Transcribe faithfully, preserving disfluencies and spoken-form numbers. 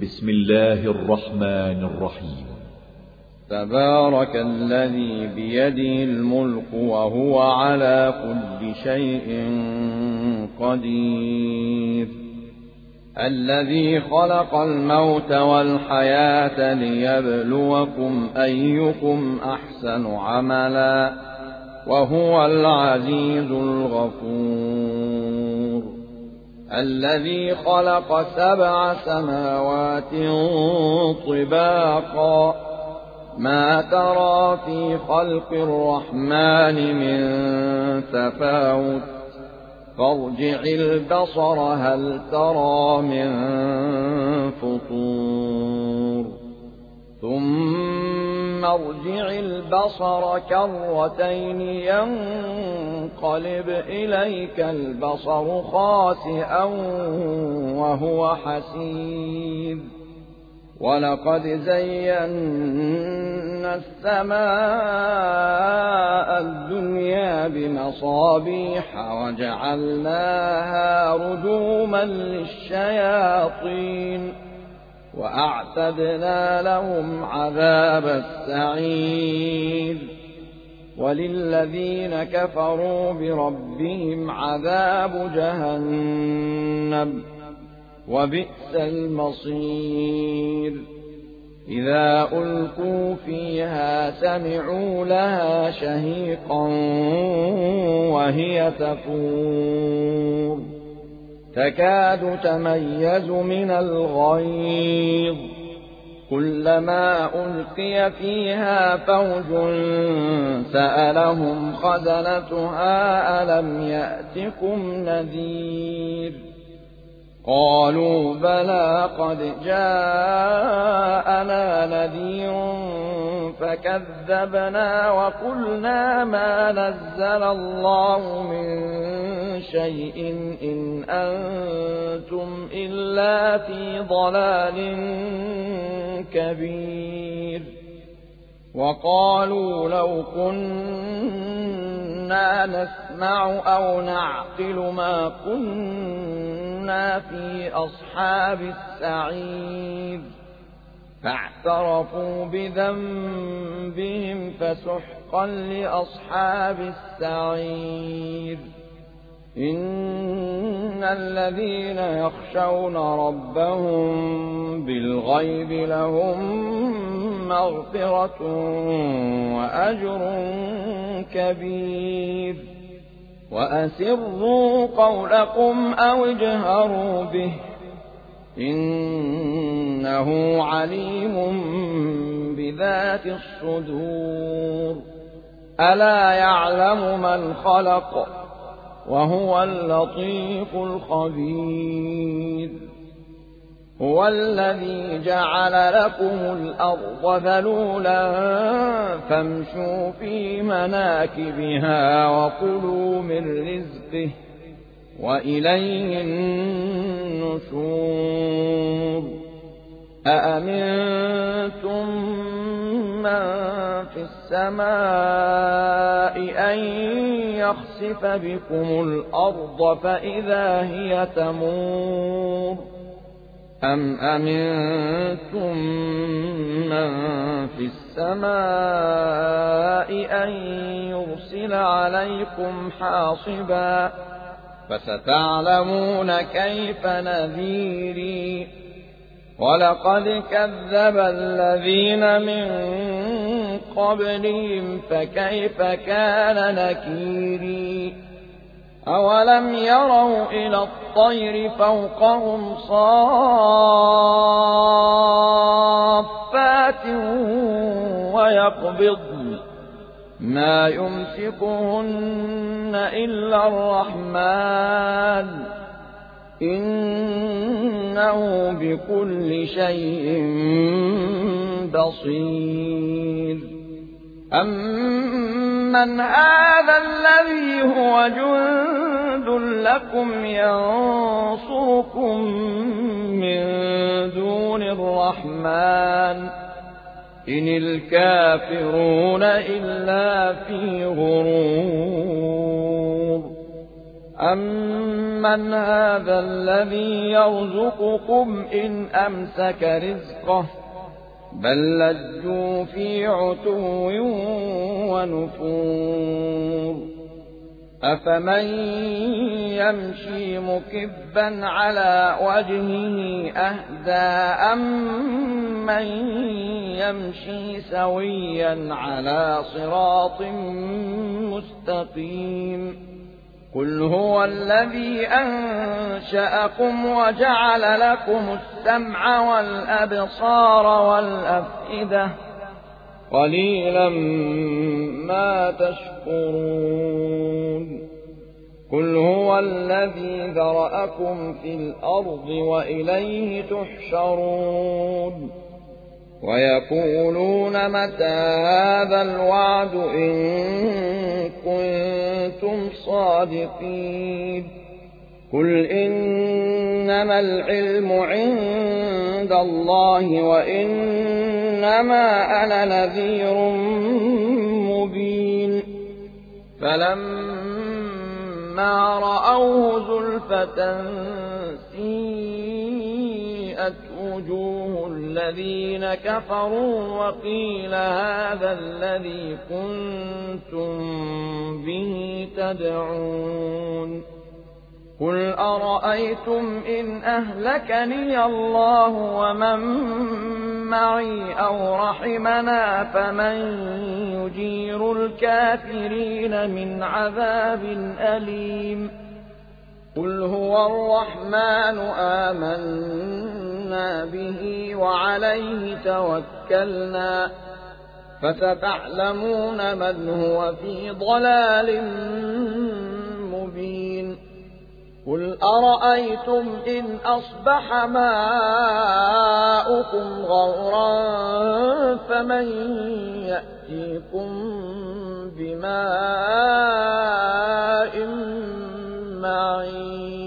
بسم الله الرحمن الرحيم. تبارك الذي بيده الملك وهو على كل شيء قدير، الذي خلق الموت والحياة ليبلوكم أيكم أحسن عملا وهو العزيز الغفور، الذي خلق سبع سماوات طباقا ما ترى في خلق الرحمن من تفاوت فارجع البصر هل ترى من فطور ثم ارجع البصر كرتين ينقلب إليك البصر خاسئا وهو حسير، ولقد زينا السماء الدنيا بمصابيح وجعلناها رجوما للشياطين وأعتدنا لهم عذاب السعير، وللذين كفروا بربهم عذاب جهنم وبئس المصير. إذا ألقوا فيها سمعوا لها شهيقا وهي تفور تكاد تميز من الغيظ، كلما ألقي فيها فوج سألهم خزنتها ألم يأتكم نذير، قالوا بلى قد جاءنا نذير فكذبنا وقلنا ما نزل الله من شيء إن أنتم إلا في ضلال كبير، وقالوا لو كنا نسمع أو نعقل ما كنا في أصحاب السعير، فاعترفوا بذنبهم فسحقا لأصحاب السعير. إن الذين يخشون ربهم بالغيب لهم مغفرة وأجر كبير، وأسروا قولكم أو اجهروا به إنه عليم بذات الصدور. ألا يعلم من خلق وهو اللطيف الخبير، هو الذي جعل لكم الأرض ذلولا فامشوا في مناكبها وكلوا من رزقه وإليه النشور. أأمنتم من في السماء أن يخسف بكم الأرض فإذا هي تمور، أم أمنتم من في السماء أن يرسل عليكم حاصبا فستعلمون كيف نذيري. ولقد كذب الذين من قبلهم فكيف كان نكيري. أولم يروا إلى الطير فوقهم صافات ويقبضن ما يمسكهن إلا الرحمن إنه بكل شيء بصير. أمن هذا الذي هو جند لكم ينصركم من دون الرحمن إن الكافرون إلا في غرور. أَمَّنْ هَذَا الَّذِي يَرْزُقُكُمْ إِنْ أَمْسَكَ رِزْقَهُ بَل لَّجُّوا فِي عُتُوٍّ وَنُفُورٍ أَفَمَن يَمْشِي مُكِبًّا عَلَى وَجْهِهِ أَهْدَىٰ أَمَّن يَمْشِي سَوِيًّا عَلَىٰ صِرَاطٍ مُّسْتَقِيمٍ قُلْ هُوَ الَّذِي أَنشَأَكُمْ وَجَعَلَ لَكُمُ السَّمْعَ وَالْأَبْصَارَ وَالْأَفْئِدَةَ قَلِيلًا مَّا تَشْكُرُونَ قُلْ هُوَ الَّذِي ذَرَأَكُمْ فِي الْأَرْضِ وَإِلَيْهِ تُحْشَرُونَ وَيَقُولُونَ مَتَىٰ هَٰذَا الْوَعْدُ إِن كُنتُمْ صَادِقِينَ قُلْ إِنَّمَا الْعِلْمُ عِندَ اللَّهِ وَإِنَّمَا أَنَا نَذِيرٌ مُّبِينٌ فَلَمَّا رَأَوْهُ زُلْفَةً سِيئَتْ وُجُوهُ الَّذِينَ كَفَرُوا وَقِيلَ هَٰذَا الَّذِي كُنتُم بِهِ تَدْعُونَ قُلْ أَرَأَيْتُمْ إِنْ أَهْلَكَنِيَ اللَّهُ وَمَن مَّعِي أَوْ رَحِمَنَا فَمَن يُجِيرُ الْكَافِرِينَ مِنْ عَذَابٍ أَلِيمٍ قُلْ هُوَ الرَّحْمَٰنُ آمَنَّا بِهِ وَعَلَيْهِ تَوَكَّلْنَا فَسَتَعْلَمُونَ مَنْ هُوَ فِي ضَلَالٍ مُّبِينٍ قُلْ أَرَأَيْتُمْ إِنْ أَصْبَحَ مَاؤُكُمْ غَوْرًا فَمَن يَأْتِيكُم بِمَاءٍ مَّعِينٍ